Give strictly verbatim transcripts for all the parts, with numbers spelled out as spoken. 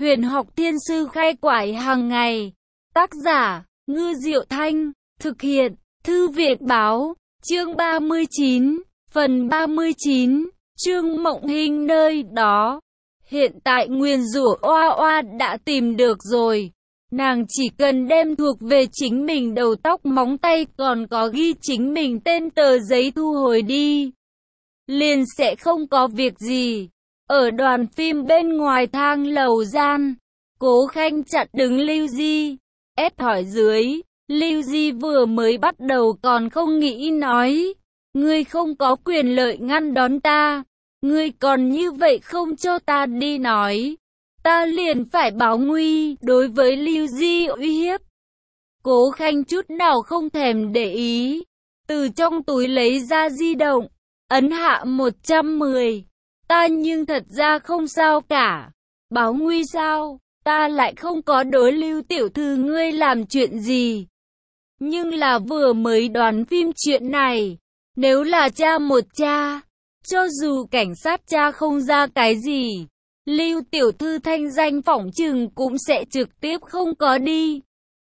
Huyền học thiên sư khai quải hàng ngày. Tác giả, Ngư Diệu Thanh. Thực hiện, Thư viện báo. Chương ba mươi chín. Phần ba mươi chín. Trương Mộng Hinh nơi đó. Hiện tại nguyền rủa oa oa đã tìm được rồi. Nàng chỉ cần đem thuộc về chính mình đầu tóc móng tay còn có ghi chính mình tên tờ giấy thu hồi đi. Liền sẽ không có việc gì. Ở đoàn phim bên ngoài thang lầu gian, Cố Khanh chặn đứng Lưu Di, ép hỏi dưới. Lưu Di vừa mới bắt đầu còn không nghĩ nói. Ngươi không có quyền lợi ngăn đón ta. Ngươi còn như vậy không cho ta đi nói. Ta liền phải báo nguy đối với Lưu Di uy hiếp. Cố Khanh chút nào không thèm để ý. Từ trong túi lấy ra di động. Ấn hạ một trăm mười. Ta nhưng thật ra không sao cả. Báo nguy sao? Ta lại không có đối Lưu tiểu thư ngươi làm chuyện gì. Nhưng là vừa mới đoán phim chuyện này. Nếu là cha một cha, cho dù cảnh sát cha không ra cái gì, Lưu tiểu thư thanh danh phỏng chừng cũng sẽ trực tiếp không có đi.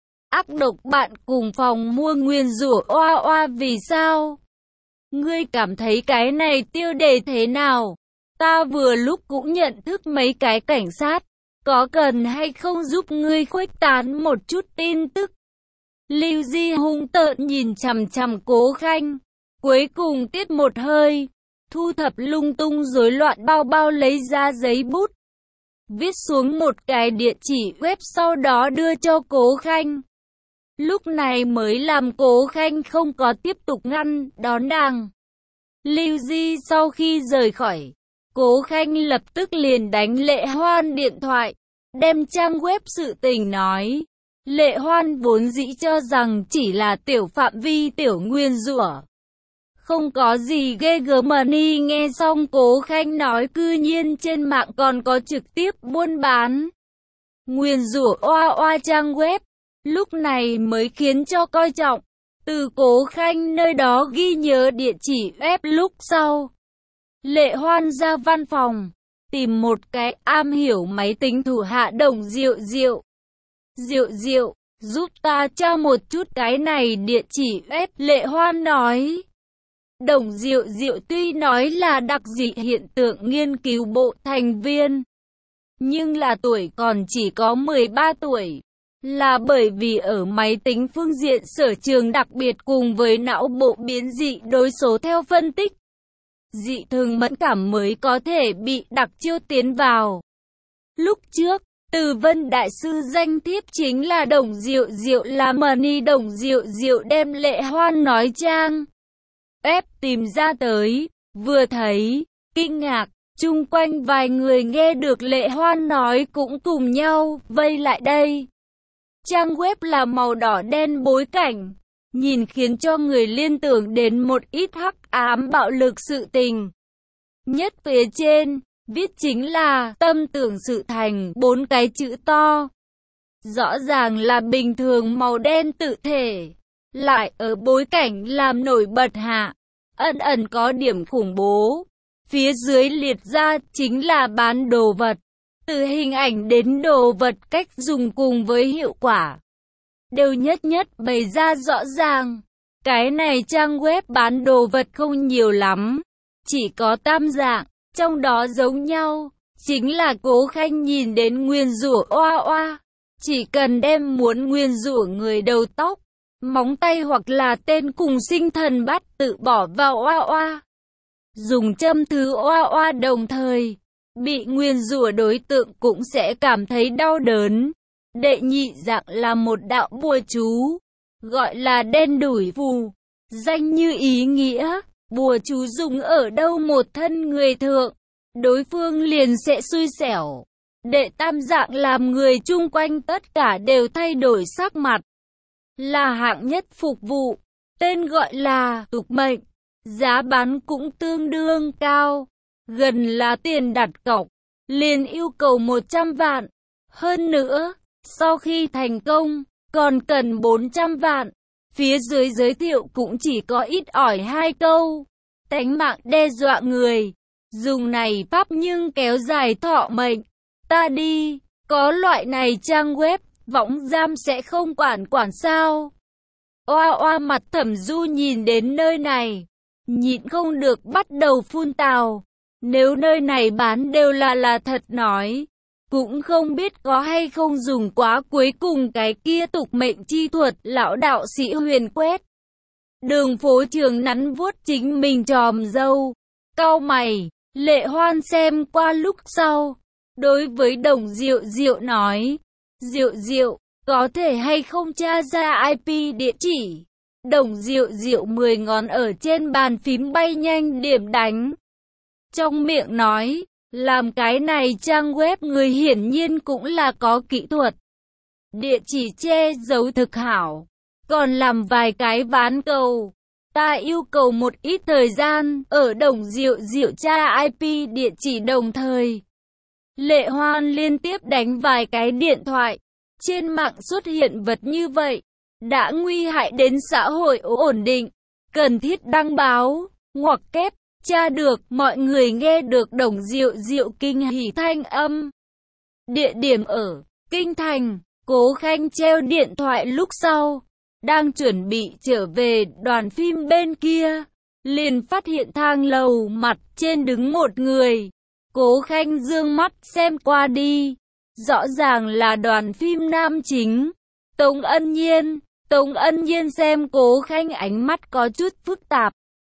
Ác độc bạn cùng phòng mua nguyền rủa oa oa vì sao? Ngươi cảm thấy cái này tiêu đề thế nào? Ta vừa lúc cũng nhận thức mấy cái cảnh sát, có cần hay không giúp ngươi khuếch tán một chút tin tức? Lưu Di hung tợn nhìn chằm chằm Cố Khanh, cuối cùng tiết một hơi, thu thập lung tung rối loạn bao bao lấy ra giấy bút, viết xuống một cái địa chỉ web sau đó đưa cho Cố Khanh. Lúc này mới làm Cố Khanh không có tiếp tục ngăn đón nàng. Lưu Di sau khi rời khỏi, Cố Khanh lập tức liền đánh Lệ Hoan điện thoại, đem trang web sự tình nói. Lệ Hoan vốn dĩ cho rằng chỉ là tiểu phạm vi tiểu nguyên rủa, không có gì ghê gớm, mà ni nghe xong Cố Khanh nói cư nhiên trên mạng còn có trực tiếp buôn bán nguyền rủa oa oa trang web, lúc này mới khiến cho coi trọng. Từ Cố Khanh nơi đó ghi nhớ địa chỉ web lúc sau, Lệ Hoan ra văn phòng, tìm một cái am hiểu máy tính thủ hạ Đồng Diệu Diệu. Diệu Diệu, giúp ta tra một chút cái này địa chỉ web, Lệ Hoan nói. Đồng Diệu Diệu tuy nói là đặc dị hiện tượng nghiên cứu bộ thành viên, nhưng là tuổi còn chỉ có mười ba tuổi. Là bởi vì ở máy tính phương diện sở trường đặc biệt cùng với não bộ biến dị đối số theo phân tích dị thường mẫn cảm mới có thể bị đặc chiêu tiến vào. Lúc trước, Từ Vân Đại Sư danh thiếp chính là Đồng Diệu Diệu làm mờ ni Đồng Diệu Diệu đem Lệ Hoan nói trang ép tìm ra tới, vừa thấy, kinh ngạc, chung quanh vài người nghe được Lệ Hoan nói cũng cùng nhau vây lại đây. Trang web là màu đỏ đen bối cảnh, nhìn khiến cho người liên tưởng đến một ít hắc ám bạo lực sự tình. Nhất phía trên, viết chính là tâm tưởng sự thành, bốn cái chữ to. Rõ ràng là bình thường màu đen tự thể, lại ở bối cảnh làm nổi bật hạ, ẩn ẩn có điểm khủng bố. Phía dưới liệt ra chính là bán đồ vật. Từ hình ảnh đến đồ vật, cách dùng cùng với hiệu quả, đều nhất nhất bày ra rõ ràng. Cái này trang web bán đồ vật không nhiều lắm, chỉ có tam dạng, trong đó giống nhau, chính là Cố Khanh nhìn đến nguyên rủa oa oa. Chỉ cần đem muốn nguyên rủa người đầu tóc, móng tay hoặc là tên cùng sinh thần bắt tự bỏ vào oa oa. Dùng châm thứ oa oa đồng thời, bị nguyên rủa đối tượng cũng sẽ cảm thấy đau đớn. Đệ nhị dạng là một đạo bùa chú, gọi là đen đủi phù. Danh như ý nghĩa, bùa chú dùng ở đâu một thân người thượng, đối phương liền sẽ xui xẻo. Đệ tam dạng làm người chung quanh tất cả đều thay đổi sắc mặt, là hạng nhất phục vụ, tên gọi là tục mệnh, giá bán cũng tương đương cao, gần là tiền đặt cọc, liền yêu cầu một trăm vạn. Hơn nữa, sau khi thành công, còn cần bốn trăm vạn. Phía dưới giới thiệu cũng chỉ có ít ỏi hai câu. Tánh mạng đe dọa người, dùng này pháp nhưng kéo dài thọ mệnh. Ta đi, Có loại này trang web, võng giam sẽ không quản quản sao? Oa oa mặt Thẩm Du nhìn đến nơi này, nhịn không được bắt đầu phun tào. Nếu nơi này bán đều là là thật nói, cũng không biết có hay không dùng quá cuối cùng cái kia tục mệnh chi thuật. Lão đạo sĩ Huyền quét đường phố Trường nắn vuốt chính mình tròm râu, cau mày. Lệ Hoan xem qua lúc sau, đối với Đồng Diệu Diệu nói, Diệu Diệu, có thể hay không tra ra i pê địa chỉ? Đồng Diệu Diệu mười ngón ở trên bàn phím bay nhanh điểm đánh. Trong miệng nói, làm cái này trang web người hiển nhiên cũng là có kỹ thuật. Địa chỉ che giấu thực hảo, còn làm vài cái ván cầu. Ta yêu cầu một ít thời gian, ở Đồng Diệu Diệu tra i pê địa chỉ đồng thời. Lệ Hoan liên tiếp đánh vài cái điện thoại. Trên mạng xuất hiện vật như vậy, đã nguy hại đến xã hội ổn định, cần thiết đăng báo, ngoặc kép, tra được. Mọi người nghe được Đồng Diệu Diệu kinh hỉ thanh âm. Địa điểm ở Kinh Thành. Cố Khanh treo điện thoại lúc sau, đang chuẩn bị trở về đoàn phim bên kia, liền phát hiện thang lầu mặt trên đứng một người. Cố Khanh dương mắt xem qua đi, rõ ràng là đoàn phim nam chính, Tống Ân Nhiên. Tống Ân Nhiên xem Cố Khanh ánh mắt có chút phức tạp.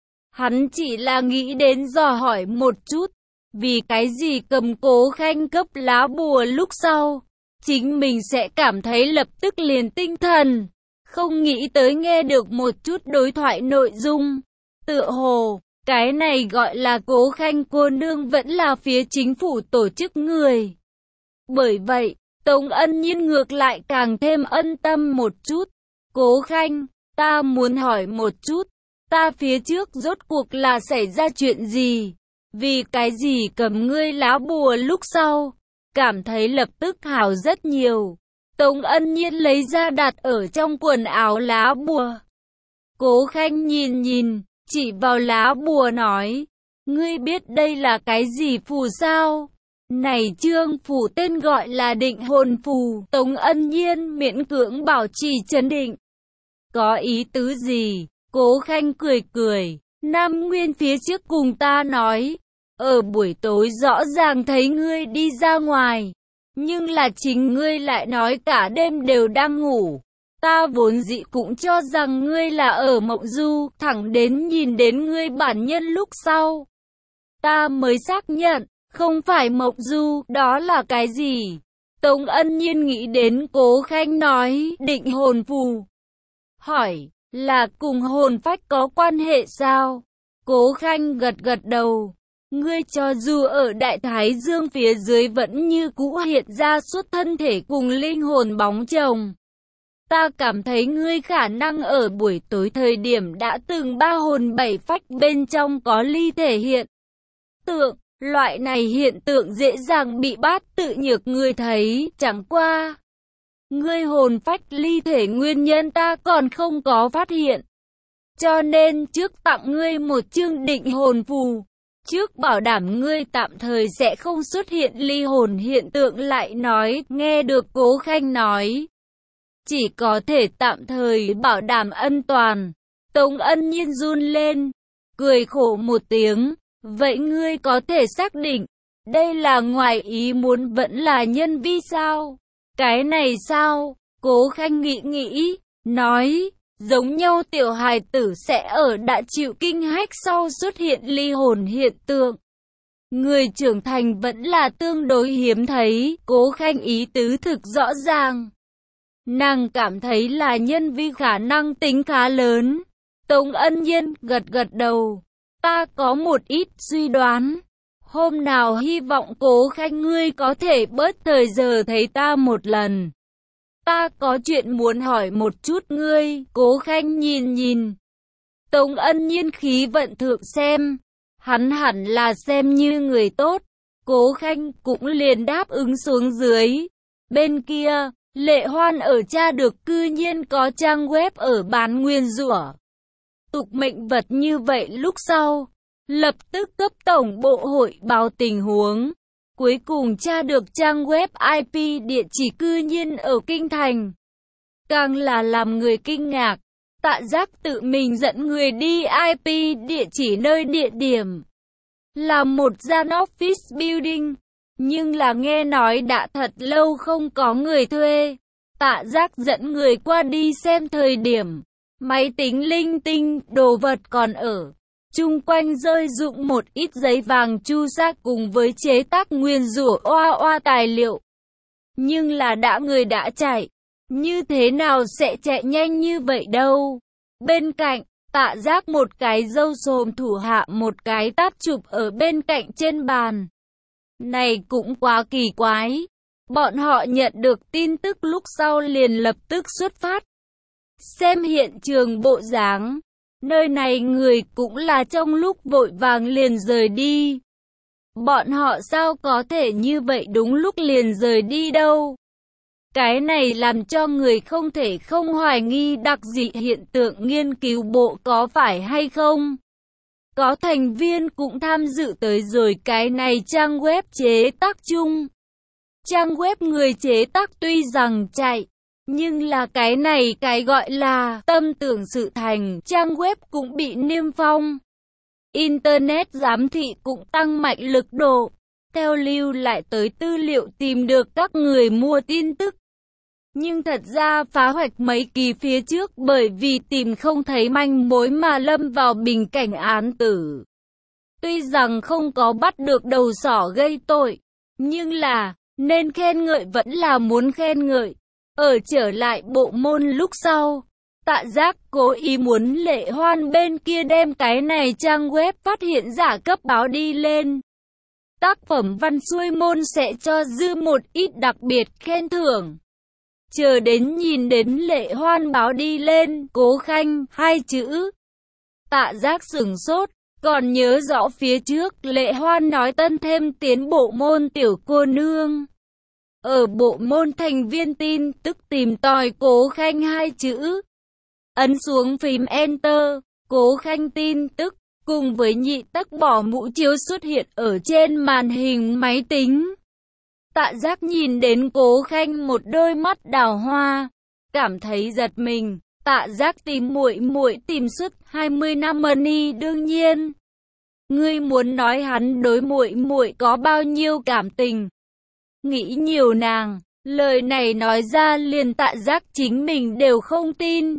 Hắn chỉ là nghĩ đến dò hỏi một chút, vì cái gì cầm Cố Khanh cấp lá bùa lúc sau, chính mình sẽ cảm thấy lập tức liền tinh thần. Không nghĩ tới nghe được một chút đối thoại nội dung. Tựa hồ, cái này gọi là Cố Khanh cô nương vẫn là phía chính phủ tổ chức người. Bởi vậy, Tống Ân Nhiên ngược lại càng thêm ân tâm một chút. Cố Khanh, ta muốn hỏi một chút, ta phía trước rốt cuộc là xảy ra chuyện gì? Vì cái gì cầm ngươi lá bùa lúc sau, cảm thấy lập tức hảo rất nhiều. Tống Ân Nhiên lấy ra đặt ở trong quần áo lá bùa. Cố Khanh nhìn nhìn, chỉ vào lá bùa nói, ngươi biết đây là cái gì phù sao? Này chương phù tên gọi là định hồn phù. Tống Ân Nhiên miễn cưỡng bảo trì trấn định. Có ý tứ gì? Cố Khanh cười cười, Nam Nguyên phía trước cùng ta nói, ở buổi tối rõ ràng thấy ngươi đi ra ngoài, nhưng là chính ngươi lại nói cả đêm đều đang ngủ. Ta vốn dĩ cũng cho rằng ngươi là ở mộng du, thẳng đến nhìn đến ngươi bản nhân lúc sau, ta mới xác nhận, không phải mộng du, đó là cái gì? Tống Ân Nhiên nghĩ đến Cố Khanh nói, định hồn phù. Hỏi, là cùng hồn phách có quan hệ sao? Cố Khanh gật gật đầu. Ngươi cho dù ở Đại Thái Dương phía dưới vẫn như cũ hiện ra suốt thân thể cùng linh hồn bóng chồng. Ta cảm thấy ngươi khả năng ở buổi tối thời điểm đã từng ba hồn bảy phách bên trong có ly thể hiện tượng. Loại này hiện tượng dễ dàng bị bát tự nhược ngươi thấy, chẳng qua. Ngươi hồn phách ly thể nguyên nhân ta còn không có phát hiện. Cho nên trước tặng ngươi một chương định hồn phù. Trước bảo đảm ngươi tạm thời sẽ không xuất hiện ly hồn hiện tượng lại nói, nghe được Cố Khanh nói. Chỉ có thể tạm thời bảo đảm an toàn. Tống Ân Nhiên run lên, cười khổ một tiếng. Vậy ngươi có thể xác định, đây là ngoài ý muốn vẫn là nhân vi sao? Cái này sao? Cố Khanh nghĩ nghĩ, nói, giống nhau tiểu hài tử sẽ ở đã chịu kinh hách sau xuất hiện ly hồn hiện tượng. Người trưởng thành vẫn là tương đối hiếm thấy, Cố Khanh ý tứ thực rõ ràng. Nàng cảm thấy là nhân vi khả năng tính khá lớn. Tống Ân Nhiên gật gật đầu. Ta có một ít suy đoán. Hôm nào hy vọng Cố Khanh ngươi có thể bớt thời giờ thấy ta một lần. Ta có chuyện muốn hỏi một chút ngươi. Cố Khanh nhìn nhìn. Tống Ân Nhiên khí vận thượng xem. Hắn hẳn là xem như người tốt. Cố Khanh cũng liền đáp ứng xuống dưới. Bên kia, Lệ Hoan ở tra được cư nhiên có trang web ở bán nguyên rủa tục mệnh vật như vậy lúc sau, lập tức cấp tổng bộ hội báo tình huống. cuối cùng tra được trang web i pê địa chỉ cư nhiên ở Kinh Thành. Càng là làm người kinh ngạc, Tạ Giác tự mình dẫn người đi i pê địa chỉ nơi địa điểm là một gian office building, nhưng là nghe nói đã thật lâu không có người thuê. Tạ Giác dẫn người qua đi xem thời điểm, máy tính linh tinh, đồ vật còn ở. Chung quanh rơi rụng một ít giấy vàng chu sa cùng với chế tác nguyền rủa oa oa tài liệu. Nhưng là đã người đã chạy, như thế nào sẽ chạy nhanh như vậy đâu. Bên cạnh, Tạ Giác một cái râu xồm thủ hạ một cái tát chụp ở bên cạnh trên bàn. Này cũng quá kỳ quái. Bọn họ nhận được tin tức lúc sau liền lập tức xuất phát. Xem hiện trường bộ dáng, nơi này người cũng là trong lúc vội vàng liền rời đi. Bọn họ sao có thể như vậy đúng lúc liền rời đi đâu. Cái này làm cho người không thể không hoài nghi đặc dị hiện tượng nghiên cứu bộ có phải hay không. Có thành viên cũng tham dự tới rồi cái này trang web chế tác chung. Trang web người chế tác tuy rằng chạy, nhưng là cái này cái gọi là tâm tưởng sự thành, trang web cũng bị niêm phong. Internet giám thị cũng tăng mạnh lực độ, theo lưu lại tới tư liệu tìm được các người mua tin tức. Nhưng thật ra phá hoạch mấy kỳ phía trước bởi vì tìm không thấy manh mối mà lâm vào bình cảnh án tử. Tuy rằng không có bắt được đầu sỏ gây tội, nhưng là nên khen ngợi vẫn là muốn khen ngợi. Ở trở lại bộ môn lúc sau, Tạ Giác cố ý muốn Lệ Hoan bên kia đem cái này trang web phát hiện giả cấp báo đi lên. Tác phẩm văn xuôi môn sẽ cho dư một ít đặc biệt khen thưởng. Chờ đến nhìn đến Lệ Hoan báo đi lên, Cố Khanh, hai chữ. Tạ Giác sửng sốt, còn nhớ rõ phía trước Lệ Hoan nói tân thêm tiến bộ môn tiểu cô nương. Ở bộ môn thành viên tin tức tìm tòi Cố Khanh hai chữ. Ấn xuống phím Enter, Cố Khanh tin tức, cùng với nhị tắc bỏ mũ chiếu xuất hiện ở trên màn hình máy tính. Tạ Giác nhìn đến Cố Khanh một đôi mắt đào hoa, cảm thấy giật mình. Tạ Giác tìm muội muội tìm suốt hai mươi năm money đương nhiên. Ngươi muốn nói hắn đối muội muội có bao nhiêu cảm tình? Nghĩ nhiều nàng, lời này nói ra liền Tạ Giác chính mình đều không tin.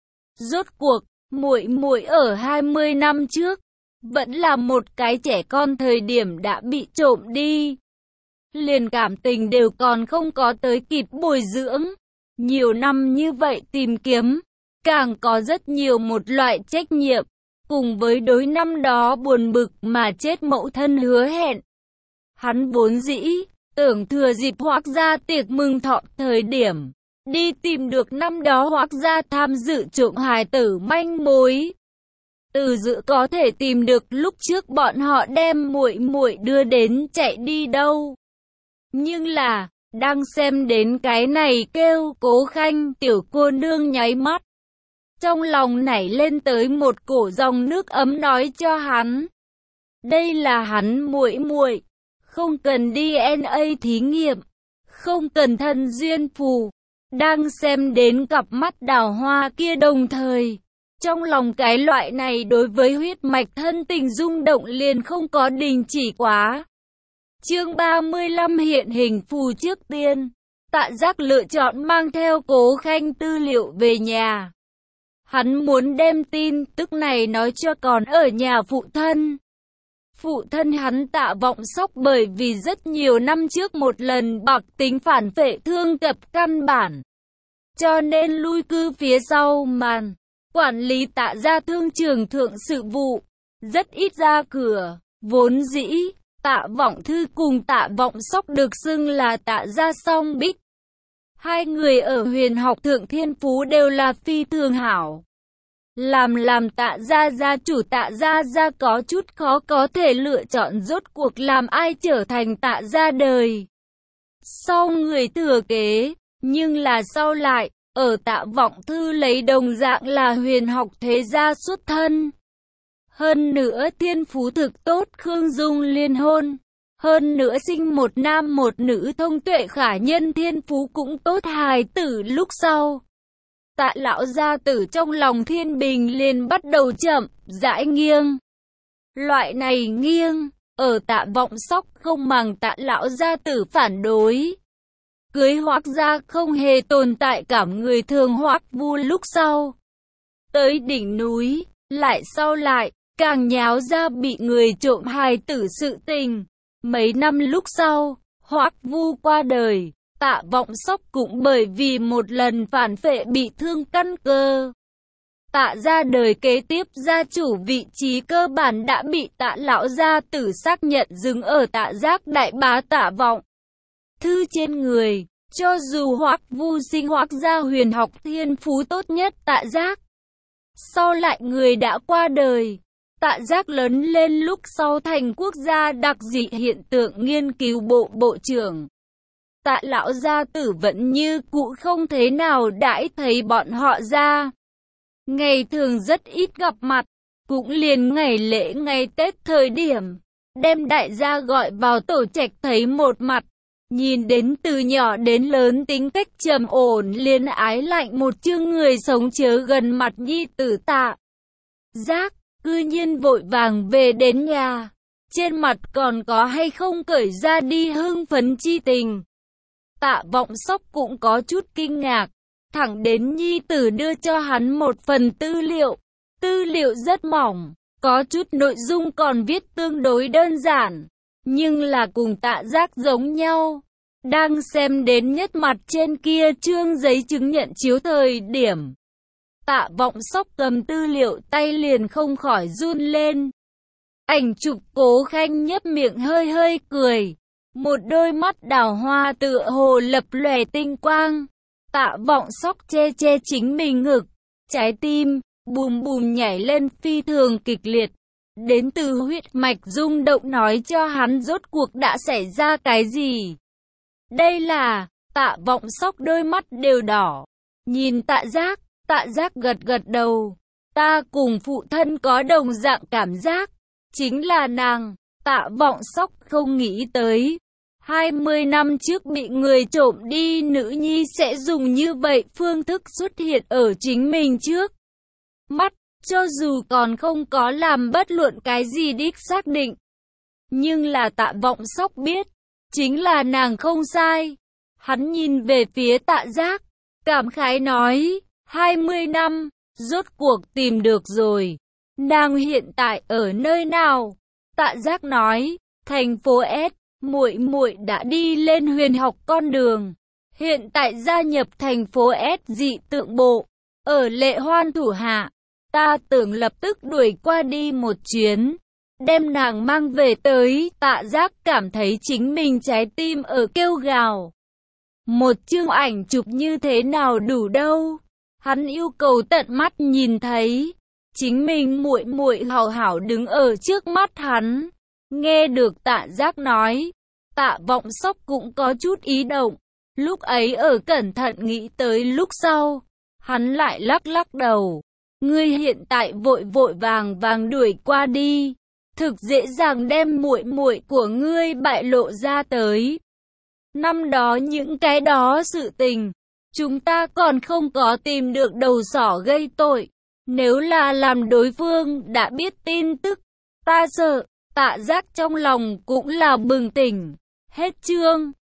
Rốt cuộc, muội muội ở hai mươi năm trước, vẫn là một cái trẻ con thời điểm đã bị trộm đi. Liền cảm tình đều còn không có tới kịp bồi dưỡng. Nhiều năm như vậy tìm kiếm, càng có rất nhiều một loại trách nhiệm, cùng với đối năm đó buồn bực mà chết mẫu thân hứa hẹn. Hắn vốn dĩ, tưởng thừa dịp Hoác gia tiệc mừng thọ thời điểm, đi tìm được năm đó Hoác gia tham dự trộm hài tử manh mối. Từ dự có thể tìm được lúc trước bọn họ đem muội muội đưa đến chạy đi đâu. Nhưng là, đang xem đến cái này kêu Cố Khanh tiểu cô nương nháy mắt. Trong lòng nảy lên tới một cổ dòng nước ấm nói cho hắn. Đây là hắn muội muội, không cần đê en a thí nghiệm, không cần thân duyên phù. Đang xem đến cặp mắt đào hoa kia đồng thời, trong lòng cái loại này đối với huyết mạch thân tình rung động liền không có đình chỉ quá. Chương ba mươi lăm hiện hình phù trước tiên, Tạ Giác lựa chọn mang theo Cố Khanh tư liệu về nhà. Hắn muốn đem tin tức này nói cho còn ở nhà phụ thân. Phụ thân hắn Tạ Vọng Sóc bởi vì rất nhiều năm trước một lần bạc tính phản vệ thương cập căn bản, cho nên lui cư phía sau màn, quản lý Tạ gia thương trường thượng sự vụ, rất ít ra cửa. Vốn dĩ, Tạ Vọng Thư cùng Tạ Vọng Sóc được xưng là Tạ gia song bích. Hai người ở huyền học thượng thiên phú đều là phi thường hảo. Làm làm Tạ gia gia chủ Tạ gia gia có chút khó có thể lựa chọn rốt cuộc làm ai trở thành Tạ gia đời sau người thừa kế. Nhưng là sau lại, ở Tạ Vọng Thư lấy đồng dạng là huyền học thế gia xuất thân. Hơn nữa thiên phú thực tốt Khương Dung liên hôn. Hơn nữa sinh một nam một nữ thông tuệ khả nhân thiên phú cũng tốt hài tử lúc sau. Tạ lão gia tử trong lòng Thiên Bình liền bắt đầu chậm rãi nghiêng. Loại này nghiêng, ở Tạ Vọng Sóc không màng Tạ lão gia tử phản đối. Cưới Hoắc gia không hề tồn tại cảm người thường Hoắc Vu lúc sau. Tới đỉnh núi, lại sau lại, càng nháo ra bị người trộm hài tử sự tình. Mấy năm lúc sau, Hoắc Vu qua đời, Tạ Vọng Sóc cũng bởi vì một lần phản phệ bị thương căn cơ. Tạ gia đời kế tiếp gia chủ vị trí cơ bản đã bị Tạ lão gia tử xác nhận dừng ở Tạ Giác đại bá Tạ Vọng Thư trên người. Cho dù Hoắc Vu sinh Hoắc gia huyền học thiên phú tốt nhất Tạ Giác, sau lại người đã qua đời. Tạ Giác lớn lên lúc sau thành quốc gia đặc dị hiện tượng nghiên cứu bộ bộ trưởng. Tạ lão gia tử vẫn như cũ không thế nào đãi thấy bọn họ ra. Ngày thường rất ít gặp mặt, cũng liền ngày lễ ngày Tết thời điểm, đem đại gia gọi vào tổ trạch thấy một mặt. Nhìn đến từ nhỏ đến lớn tính cách trầm ổn liền ái lạnh một chương người sống chớ gần mặt nhi tử Tạ Giác, cư nhiên vội vàng về đến nhà. Trên mặt còn có hay không cởi ra đi hưng phấn chi tình. Tạ Vọng Sóc cũng có chút kinh ngạc, thẳng đến nhi tử đưa cho hắn một phần tư liệu. Tư liệu rất mỏng, có chút nội dung còn viết tương đối đơn giản, nhưng là cùng Tạ Giác giống nhau. Đang xem đến nhất mặt trên kia trương giấy chứng nhận chiếu thời điểm, Tạ Vọng Sóc cầm tư liệu tay liền không khỏi run lên. Ảnh chụp Cố Khanh nhấp miệng hơi hơi cười, một đôi mắt đào hoa tựa hồ lập lòe tinh quang. Tạ Vọng Sóc che che chính mình ngực, trái tim bùm bùm nhảy lên phi thường kịch liệt. Đến từ huyết mạch rung động nói cho hắn rốt cuộc đã xảy ra cái gì. Đây là, Tạ Vọng Sóc đôi mắt đều đỏ, nhìn Tạ Giác, Tạ Giác gật gật đầu. Ta cùng phụ thân có đồng dạng cảm giác, chính là nàng. Tạ Vọng Sóc không nghĩ tới, hai mươi năm trước bị người trộm đi nữ nhi sẽ dùng như vậy phương thức xuất hiện ở chính mình trước mắt, cho dù còn không có làm bất luận cái gì đích xác định. Nhưng là Tạ Vọng Sóc biết, chính là nàng không sai. Hắn nhìn về phía Tạ Giác, cảm khái nói, hai mươi năm, rốt cuộc tìm được rồi. Nàng hiện tại ở nơi nào? Tạ Giác nói, thành phố S, muội muội đã đi lên huyền học con đường. Hiện tại gia nhập thành phố S dị tượng bộ, ở Lệ Hoan thủ hạ. Ta tưởng lập tức đuổi qua đi một chuyến, đem nàng mang về tới. Tạ Giác cảm thấy chính mình trái tim ở kêu gào. Một chương ảnh chụp như thế nào đủ đâu. Hắn yêu cầu tận mắt nhìn thấy chính mình muội muội hảo hảo đứng ở trước mắt hắn. Nghe được Tạ Giác nói, Tạ Vọng Sóc cũng có chút ý động. Lúc ấy ở cẩn thận nghĩ tới lúc sau, hắn lại lắc lắc đầu. Ngươi hiện tại vội vội vàng vàng đuổi qua đi, thực dễ dàng đem muội muội của ngươi bại lộ ra tới. Năm đó những cái đó sự tình, chúng ta còn không có tìm được đầu sỏ gây tội. Nếu là làm đối phương đã biết tin tức, ta sợ. Tạ Giác trong lòng cũng là bừng tỉnh. Hết chương.